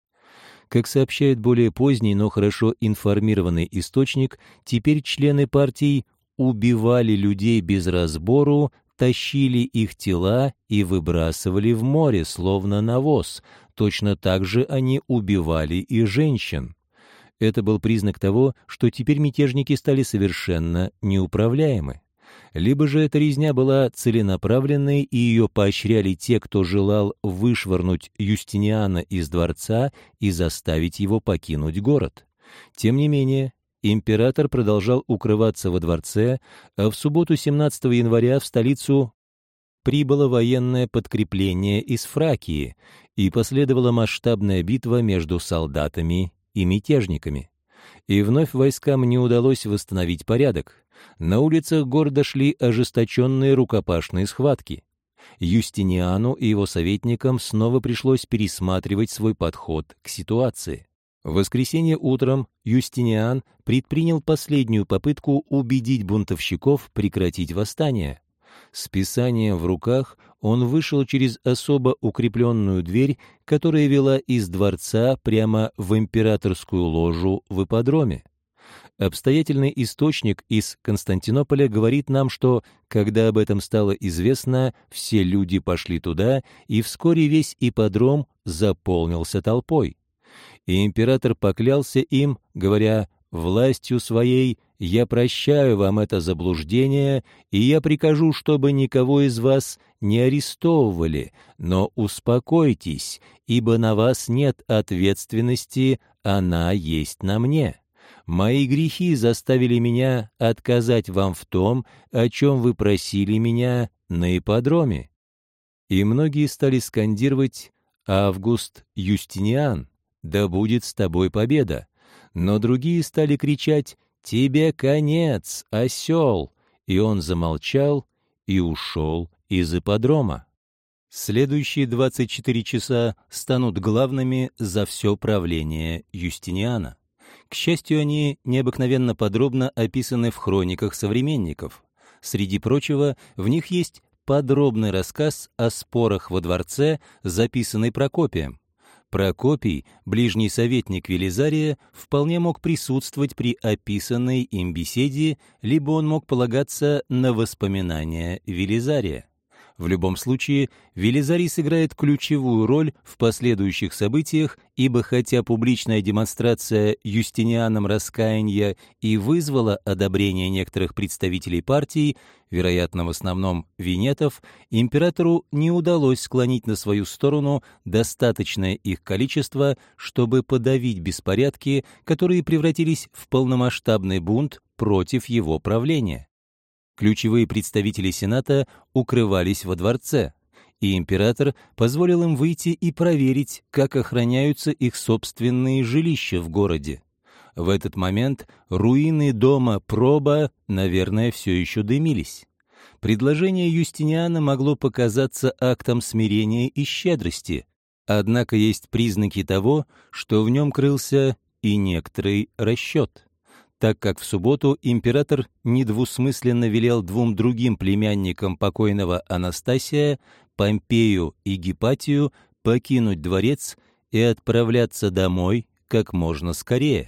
Как сообщает более поздний, но хорошо информированный источник, теперь члены партий убивали людей без разбору, тащили их тела и выбрасывали в море, словно навоз. Точно так же они убивали и женщин. Это был признак того, что теперь мятежники стали совершенно неуправляемы. Либо же эта резня была целенаправленной, и ее поощряли те, кто желал вышвырнуть Юстиниана из дворца и заставить его покинуть город. Тем не менее, император продолжал укрываться во дворце, а в субботу семнадцатого января в столицу прибыло военное подкрепление из Фракии, и последовала масштабная битва между солдатами и мятежниками. И вновь войскам не удалось восстановить порядок. На улицах города шли ожесточенные рукопашные схватки. Юстиниану и его советникам снова пришлось пересматривать свой подход к ситуации. В воскресенье утром Юстиниан предпринял последнюю попытку убедить бунтовщиков прекратить восстание. С писанием в руках он вышел через особо укрепленную дверь, которая вела из дворца прямо в императорскую ложу в ипподроме. Обстоятельный источник из Константинополя говорит нам, что, когда об этом стало известно, все люди пошли туда, и вскоре весь ипподром заполнился толпой. И император поклялся им, говоря: «Властью своей я прощаю вам это заблуждение, и я прикажу, чтобы никого из вас не арестовывали, но успокойтесь, ибо на вас нет ответственности, она есть на мне. Мои грехи заставили меня отказать вам в том, о чем вы просили меня на ипподроме». И многие стали скандировать: «Август Юстиниан, да будет с тобой победа!» Но другие стали кричать: «Тебе конец, осел!» И он замолчал и ушел из ипподрома. Следующие двадцать четыре часа станут главными за все правление Юстиниана. К счастью, они необыкновенно подробно описаны в хрониках современников. Среди прочего, в них есть подробный рассказ о спорах во дворце, записанный Прокопием. Прокопий, ближний советник Велизария, вполне мог присутствовать при описанной им беседе, либо он мог полагаться на воспоминания Велизария. В любом случае, Велизарий сыграет ключевую роль в последующих событиях, ибо хотя публичная демонстрация Юстинианом раскаяния и вызвала одобрение некоторых представителей партии, вероятно, в основном венетов, императору не удалось склонить на свою сторону достаточное их количество, чтобы подавить беспорядки, которые превратились в полномасштабный бунт против его правления. Ключевые представители Сената укрывались во дворце, и император позволил им выйти и проверить, как охраняются их собственные жилища в городе. В этот момент руины дома Проба, наверное, все еще дымились. Предложение Юстиниана могло показаться актом смирения и щедрости, однако есть признаки того, что в нем крылся и некоторый расчет. Так как в субботу император недвусмысленно велел двум другим племянникам покойного Анастасия, Помпею и Гипатию, покинуть дворец и отправляться домой как можно скорее.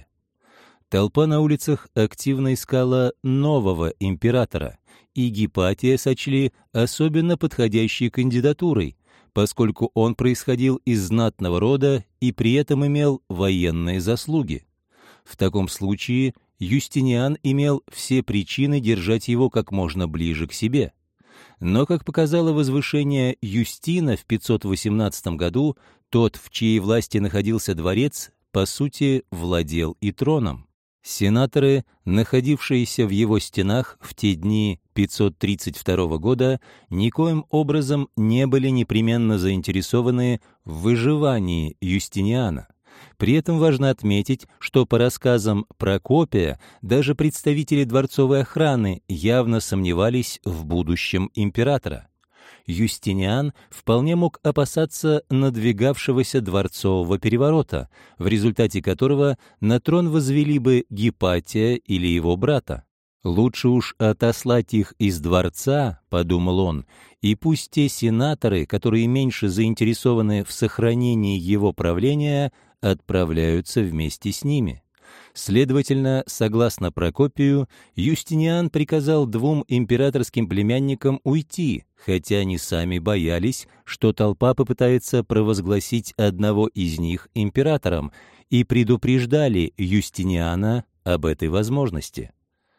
Толпа на улицах активно искала нового императора, и Гипатия сочли особенно подходящей кандидатурой, поскольку он происходил из знатного рода и при этом имел военные заслуги. В таком случае Юстиниан имел все причины держать его как можно ближе к себе. Но, как показало возвышение Юстина в пятьсот восемнадцатом году, тот, в чьей власти находился дворец, по сути, владел и троном. Сенаторы, находившиеся в его стенах в те дни пятьсот тридцать второго года никоим образом не были непременно заинтересованы в выживании Юстиниана. При этом важно отметить, что по рассказам Прокопия даже представители дворцовой охраны явно сомневались в будущем императора. Юстиниан вполне мог опасаться надвигавшегося дворцового переворота, в результате которого на трон возвели бы Гипатия или его брата. «Лучше уж отослать их из дворца», — подумал он, «и пусть те сенаторы, которые меньше заинтересованы в сохранении его правления, отправляются вместе с ними». Следовательно, согласно Прокопию, Юстиниан приказал двум императорским племянникам уйти, хотя они сами боялись, что толпа попытается провозгласить одного из них императором, и предупреждали Юстиниана об этой возможности.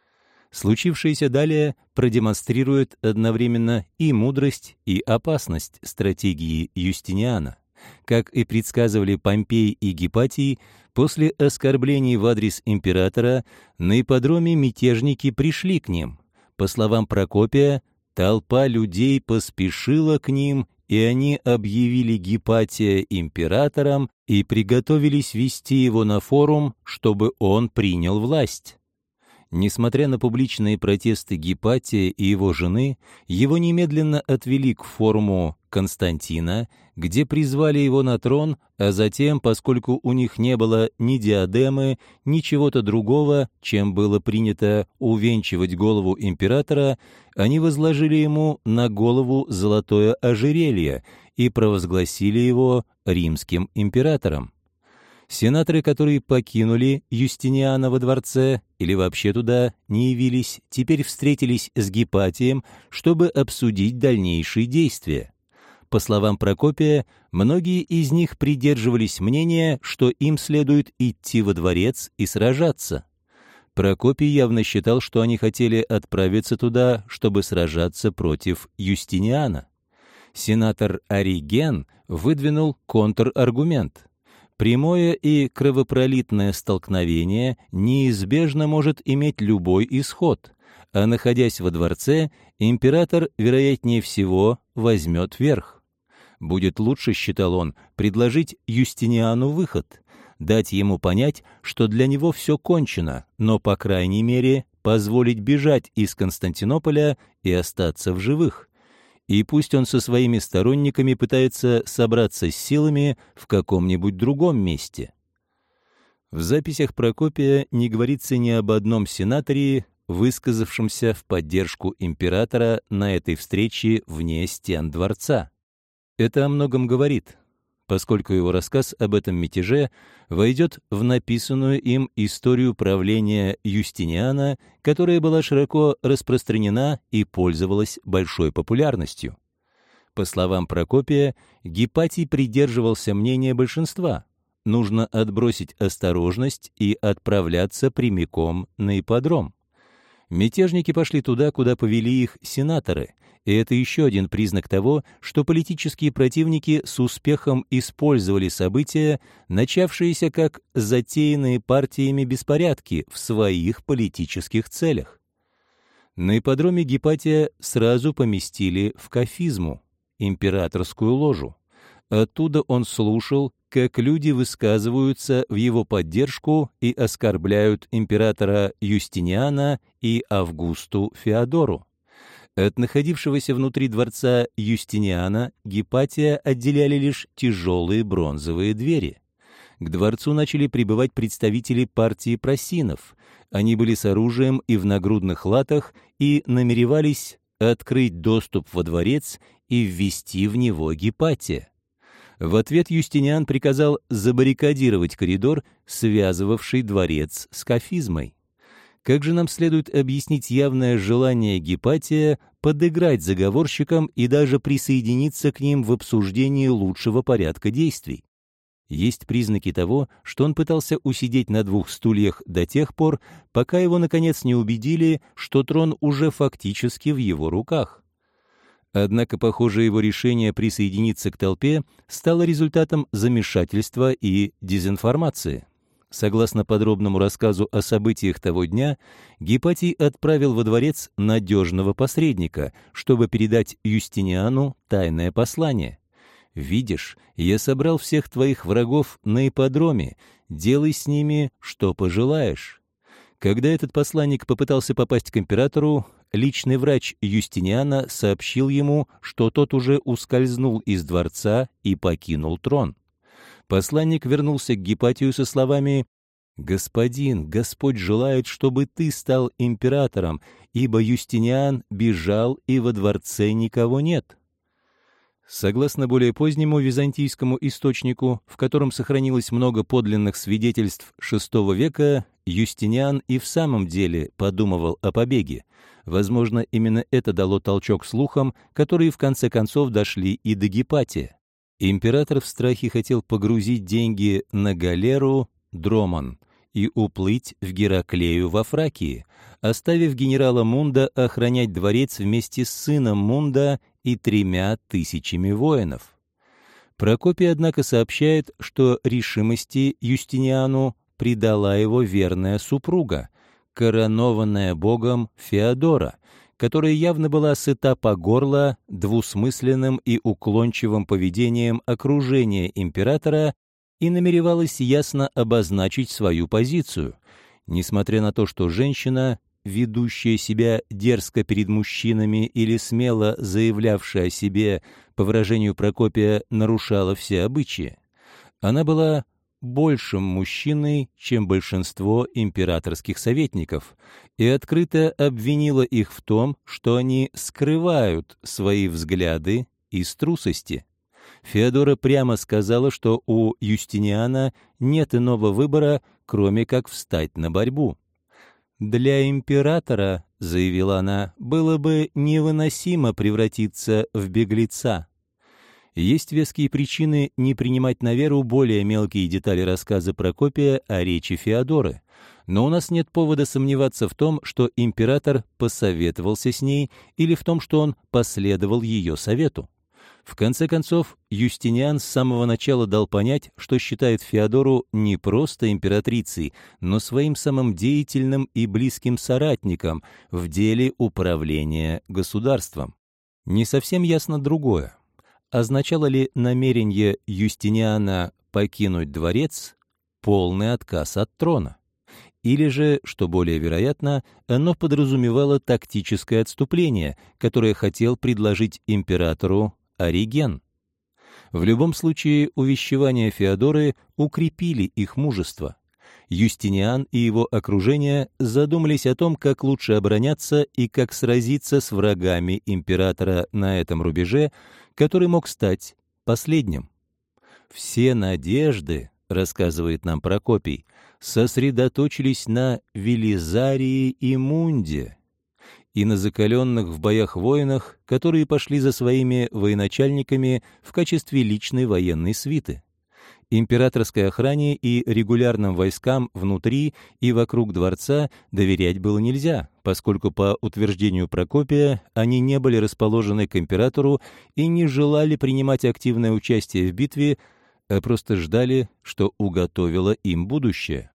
Случившееся далее продемонстрирует одновременно и мудрость, и опасность стратегии Юстиниана. Как и предсказывали Помпей и Гипатий, после оскорблений в адрес императора на ипподроме мятежники пришли к ним. По словам Прокопия, толпа людей поспешила к ним, и они объявили Гипатия императором и приготовились вести его на форум, чтобы он принял власть. Несмотря на публичные протесты Гипатия и его жены, его немедленно отвели к форуму Константина, где призвали его на трон, а затем, поскольку у них не было ни диадемы, ни чего-то другого, чем было принято увенчивать голову императора, они возложили ему на голову золотое ожерелье и провозгласили его римским императором. Сенаторы, которые покинули Юстиниана во дворце или вообще туда не явились, теперь встретились с Гипатием, чтобы обсудить дальнейшие действия. По словам Прокопия, многие из них придерживались мнения, что им следует идти во дворец и сражаться. Прокопий явно считал, что они хотели отправиться туда, чтобы сражаться против Юстиниана. Сенатор Ориген выдвинул контраргумент. Прямое и кровопролитное столкновение неизбежно может иметь любой исход, а находясь во дворце, император, вероятнее всего, возьмет верх. Будет лучше, считал он, предложить Юстиниану выход, дать ему понять, что для него все кончено, но, по крайней мере, позволить бежать из Константинополя и остаться в живых. И пусть он со своими сторонниками пытается собраться с силами в каком-нибудь другом месте. В записях Прокопия не говорится ни об одном сенаторе, высказавшемся в поддержку императора на этой встрече вне стен дворца. Это о многом говорит, поскольку его рассказ об этом мятеже войдет в написанную им историю правления Юстиниана, которая была широко распространена и пользовалась большой популярностью. По словам Прокопия, Гипатий придерживался мнения большинства: нужно отбросить осторожность и отправляться прямиком на ипподром. Мятежники пошли туда, куда повели их сенаторы, и это еще один признак того, что политические противники с успехом использовали события, начавшиеся как затеянные партиями беспорядки, в своих политических целях. На ипподроме Гипатия сразу поместили в кафизму, императорскую ложу. Оттуда он слушал, как люди высказываются в его поддержку и оскорбляют императора Юстиниана и Августу Феодору. От находившегося внутри дворца Юстиниана Гипатия отделяли лишь тяжелые бронзовые двери. К дворцу начали прибывать представители партии просинов. Они были с оружием и в нагрудных латах и намеревались открыть доступ во дворец и ввести в него Гипатия. В ответ Юстиниан приказал забаррикадировать коридор, связывавший дворец с кафизмой. Как же нам следует объяснить явное желание Гипатия подыграть заговорщикам и даже присоединиться к ним в обсуждении лучшего порядка действий? Есть признаки того, что он пытался усидеть на двух стульях до тех пор, пока его, наконец, не убедили, что трон уже фактически в его руках. Однако, похоже, его решение присоединиться к толпе стало результатом замешательства и дезинформации. Согласно подробному рассказу о событиях того дня, Гипатий отправил во дворец надежного посредника, чтобы передать Юстиниану тайное послание. «Видишь, я собрал всех твоих врагов на ипподроме, делай с ними, что пожелаешь». Когда этот посланник попытался попасть к императору, личный врач Юстиниана сообщил ему, что тот уже ускользнул из дворца и покинул трон. Посланник вернулся к Гипатию со словами: «Господин, Господь желает, чтобы ты стал императором, ибо Юстиниан бежал, и во дворце никого нет». Согласно более позднему византийскому источнику, в котором сохранилось много подлинных свидетельств шестого века, Юстиниан и в самом деле подумывал о побеге. Возможно, именно это дало толчок слухам, которые в конце концов дошли и до Гипатия. Император в страхе хотел погрузить деньги на галеру Дромон и уплыть в Гераклею во Фракии, оставив генерала Мунда охранять дворец вместе с сыном Мунда и тремя тысячами воинов. Прокопий, однако, сообщает, что решимости Юстиниану придала его верная супруга, коронованная богом Феодора, которая явно была сыта по горло двусмысленным и уклончивым поведением окружения императора и намеревалась ясно обозначить свою позицию. Несмотря на то, что женщина, ведущая себя дерзко перед мужчинами или смело заявлявшая о себе, по выражению Прокопия, нарушала все обычаи, она была большим мужчиной, чем большинство императорских советников, и открыто обвинила их в том, что они скрывают свои взгляды из трусости. Феодора прямо сказала, что у Юстиниана нет иного выбора, кроме как встать на борьбу. «Для императора, — заявила она, — было бы невыносимо превратиться в беглеца». Есть веские причины не принимать на веру более мелкие детали рассказа Прокопия о речи Феодоры, но у нас нет повода сомневаться в том, что император посоветовался с ней или в том, что он последовал ее совету. В конце концов, Юстиниан с самого начала дал понять, что считает Феодору не просто императрицей, но своим самым деятельным и близким соратником в деле управления государством. Не совсем ясно другое. Означало ли намерение Юстиниана покинуть дворец полный отказ от трона? Или же, что более вероятно, оно подразумевало тактическое отступление, которое хотел предложить императору Ориген? В любом случае, увещевания Феодоры укрепили их мужество. Юстиниан и его окружение задумались о том, как лучше обороняться и как сразиться с врагами императора на этом рубеже, который мог стать последним. «Все надежды, — рассказывает нам Прокопий, — сосредоточились на Велизарии и Мунде и на закаленных в боях воинах, которые пошли за своими военачальниками в качестве личной военной свиты. Императорской охране и регулярным войскам внутри и вокруг дворца доверять было нельзя, поскольку, по утверждению Прокопия, они не были расположены к императору и не желали принимать активное участие в битве, а просто ждали, что уготовило им будущее.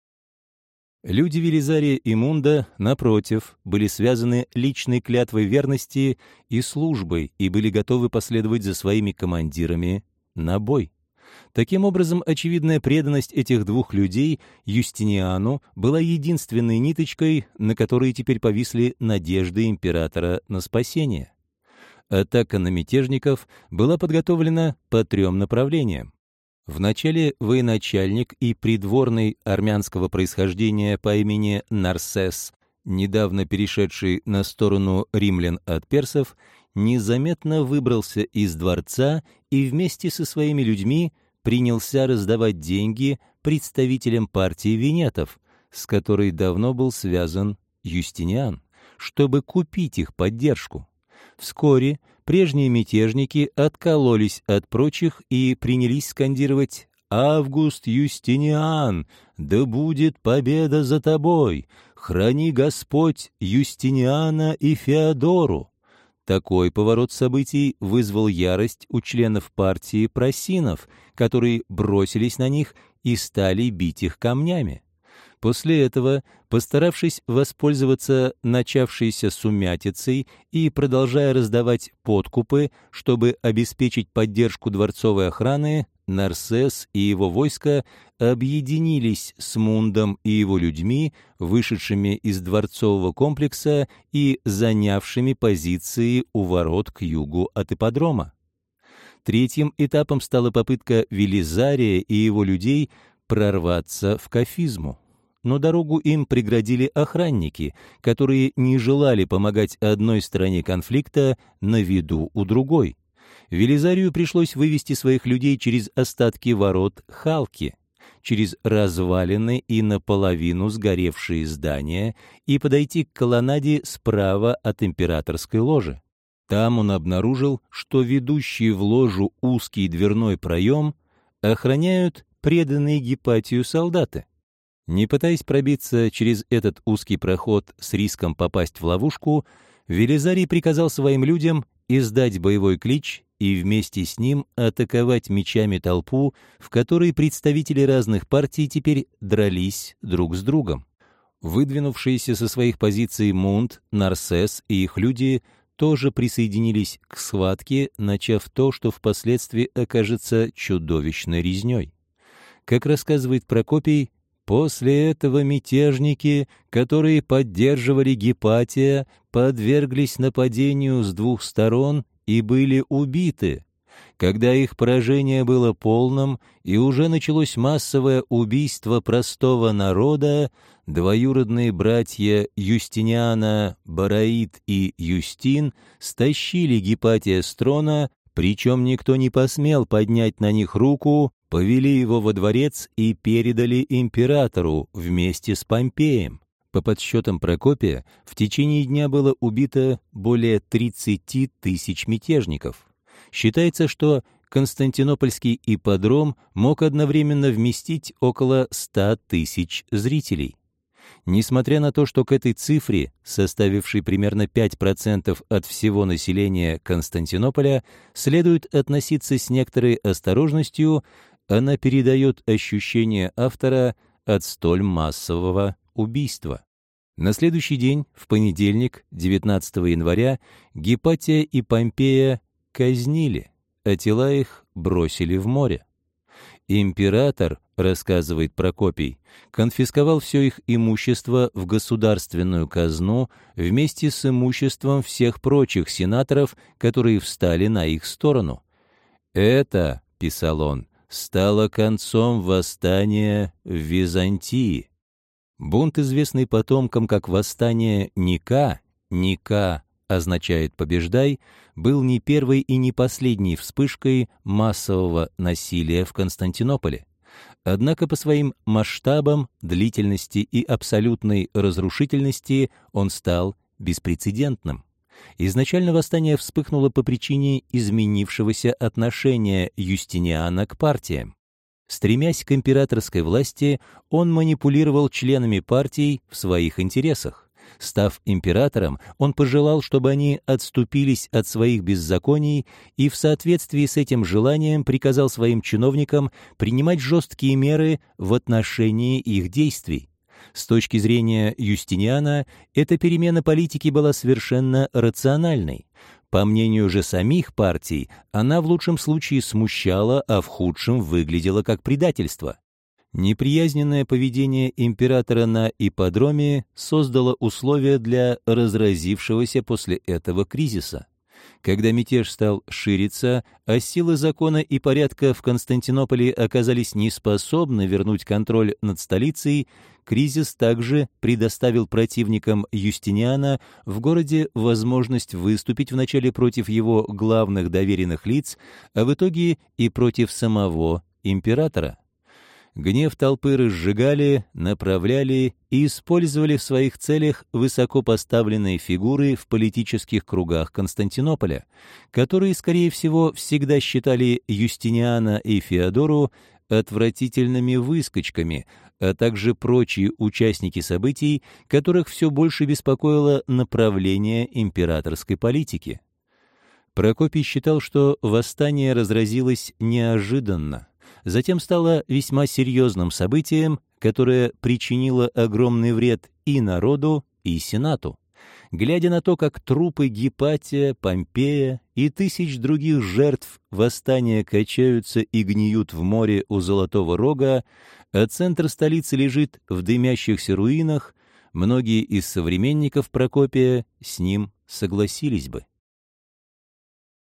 Люди Велизария и Мунда, напротив, были связаны личной клятвой верности и службой и были готовы последовать за своими командирами на бой. Таким образом, очевидная преданность этих двух людей Юстиниану была единственной ниточкой, на которой теперь повисли надежды императора на спасение. Атака на мятежников была подготовлена по трем направлениям. Вначале военачальник и придворный армянского происхождения по имени Нарсес, недавно перешедший на сторону римлян от персов, незаметно выбрался из дворца и вместе со своими людьми принялся раздавать деньги представителям партии венетов, с которой давно был связан Юстиниан, чтобы купить их поддержку. Вскоре прежние мятежники откололись от прочих и принялись скандировать: «Август Юстиниан, да будет победа за тобой! Храни Господь Юстиниана и Феодору!» Такой поворот событий вызвал ярость у членов партии просинов, которые бросились на них и стали бить их камнями. После этого, постаравшись воспользоваться начавшейся сумятицей и продолжая раздавать подкупы, чтобы обеспечить поддержку дворцовой охраны, Нарсес и его войско объединились с Мундом и его людьми, вышедшими из дворцового комплекса и занявшими позиции у ворот к югу от ипподрома. Третьим этапом стала попытка Велизария и его людей прорваться в Кафизму. Но дорогу им преградили охранники, которые не желали помогать одной стороне конфликта на виду у другой. Велизарию пришлось вывести своих людей через остатки ворот Халки, через развалины и наполовину сгоревшие здания и подойти к колоннаде справа от императорской ложи. Там он обнаружил, что ведущий в ложу узкий дверной проем охраняют преданные Гипатию солдаты. Не пытаясь пробиться через этот узкий проход с риском попасть в ловушку, Велизарий приказал своим людям издать боевой клич и вместе с ним атаковать мечами толпу, в которой представители разных партий теперь дрались друг с другом. Выдвинувшиеся со своих позиций Мунд, Нарсес и их люди тоже присоединились к схватке, начав то, что впоследствии окажется чудовищной резней. Как рассказывает Прокопий, после этого мятежники, которые поддерживали Гипатия, подверглись нападению с двух сторон и были убиты. Когда их поражение было полным и уже началось массовое убийство простого народа, двоюродные братья Юстиниана, Бараид и Юстин стащили Гипатия с трона, причем никто не посмел поднять на них руку, повели его во дворец и передали императору вместе с Помпеем. По подсчетам Прокопия, в течение дня было убито более тридцати тысяч мятежников. Считается, что Константинопольский ипподром мог одновременно вместить около ста тысяч зрителей. Несмотря на то, что к этой цифре, составившей примерно пять процентов от всего населения Константинополя, следует относиться с некоторой осторожностью, она передает ощущение автора от столь массового убийства. На следующий день, в понедельник, девятнадцатого января, Гипатия и Помпея казнили, а тела их бросили в море. Император, рассказывает Прокопий, конфисковал все их имущество в государственную казну вместе с имуществом всех прочих сенаторов, которые встали на их сторону. «Это, — писал он, — стало концом восстания в Византии». Бунт, известный потомкам как восстание Ника, Ника означает «побеждай», был не первой и не последней вспышкой массового насилия в Константинополе. Однако по своим масштабам, длительности и абсолютной разрушительности он стал беспрецедентным. Изначально восстание вспыхнуло по причине изменившегося отношения Юстиниана к партиям. Стремясь к императорской власти, он манипулировал членами партий в своих интересах. Став императором, он пожелал, чтобы они отступились от своих беззаконий и в соответствии с этим желанием приказал своим чиновникам принимать жесткие меры в отношении их действий. С точки зрения Юстиниана, эта перемена политики была совершенно рациональной. По мнению же самих партий, она в лучшем случае смущала, а в худшем выглядела как предательство. Неприязненное поведение императора на ипподроме создало условия для разразившегося после этого кризиса. Когда мятеж стал шириться, а силы закона и порядка в Константинополе оказались неспособны вернуть контроль над столицей, кризис также предоставил противникам Юстиниана в городе возможность выступить вначале против его главных доверенных лиц, а в итоге и против самого императора. Гнев толпы разжигали, направляли и использовали в своих целях высокопоставленные фигуры в политических кругах Константинополя, которые, скорее всего, всегда считали Юстиниана и Феодору отвратительными выскочками, а также прочие участники событий, которых все больше беспокоило направление императорской политики. Прокопий считал, что восстание разразилось неожиданно. затем стало весьма серьезным событием, которое причинило огромный вред и народу, и Сенату. Глядя на то, как трупы Гипатия, Помпея и тысяч других жертв восстания качаются и гниют в море у Золотого Рога, а центр столицы лежит в дымящихся руинах, многие из современников Прокопия с ним согласились бы.